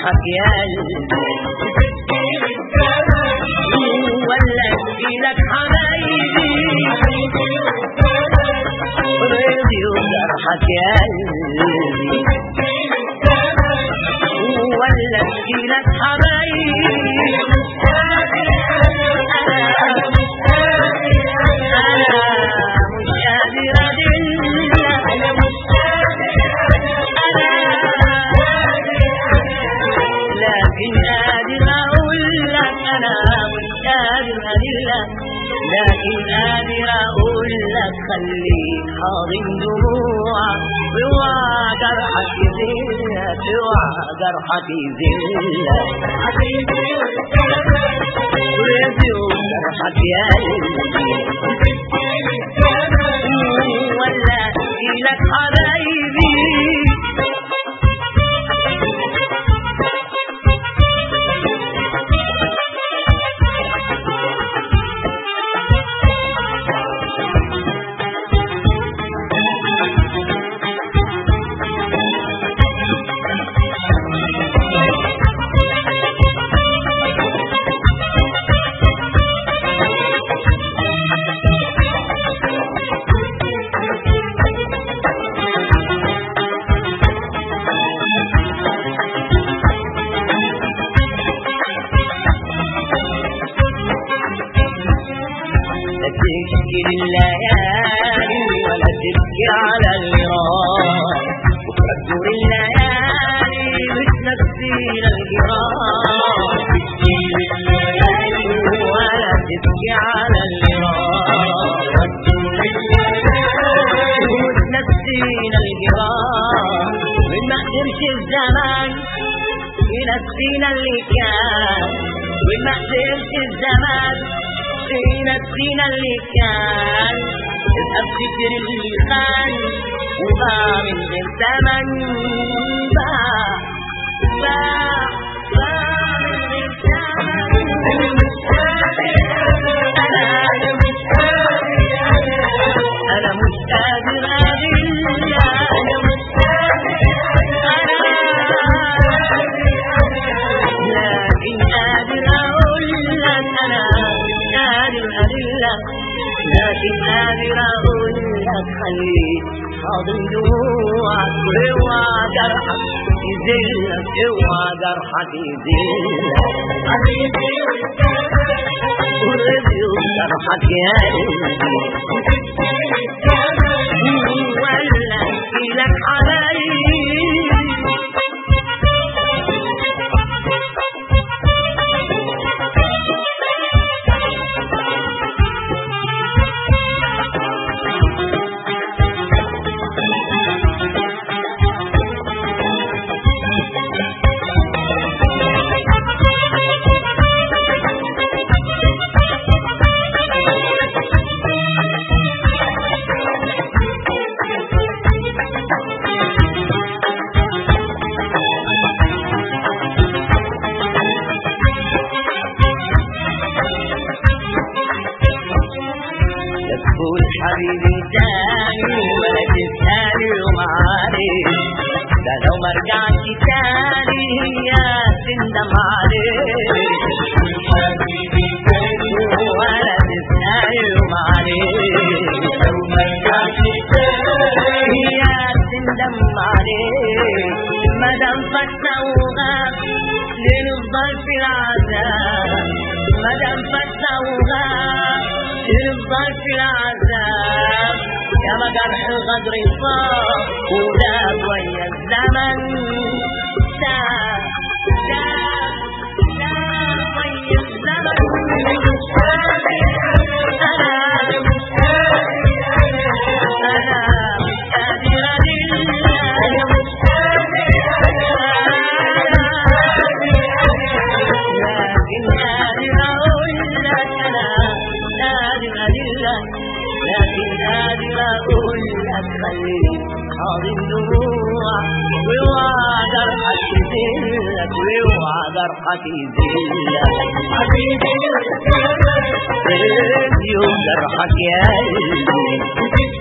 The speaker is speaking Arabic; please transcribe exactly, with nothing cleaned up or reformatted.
جرحك يا قلبي ولا اشيلك حبايبي رضي وجرحك يا قلبي ولا اشيلك حبايبي لكن قادر اقول لك خليك حاضن دموعك اوعى جرحك يذلك اوعى جرحك يذلك ورضي وجرحك يا قلبي ولا اشيلك حبايبي تشكي الليالي ولا تبكي على الغرام وترجو الليالي بتنسينا الجرام تشكي الليالي ولا تبكي على الغرام وتنسينا الجرام من ما قدرش الزمان ينسينا اللي كان ومن ما قدرش الزمان نسينا اللي كان تبقى بفكر اللي خان وضاع من غير ثمن باع باع باع من غير ثمن انا مش قادر انا مش قادر اذلك انا مش قادر لكن قادر اقول لك انا قادر أدلك لكن قادر أقول لك خليك حاضن دموعك اوعى جرحك يذلك اوعى جرحك يذلك ورضي وجرحك يا قلبي ولا اشيلك حبايبي تقول حبيبي تاني ولا تسألي ومعلش ده لو ما رجعتش تاني هي تندم عليك حبيبي تاني ولا تسألي ومعلش لو ما رجعتش تاني هي تندم عليك مادام فاتنا وغاب لنفضل في العذاب مادام فاتنا وغاب تفضل في العذاب يا ما جرح الغدر صار ولاد ويا الزمن ساب ساب ساب ويا الزمن مش قادر انا مش قادر انا مش قادر اذلك انا مش قادر لكن قادر اقول لك انا قادر أدلك لكن قادر أقول لك خليك حاضن دموعك واوعى جرحك يذلك واوعى جرحك يذلك حبيبي رضي وجرحك يا قلبي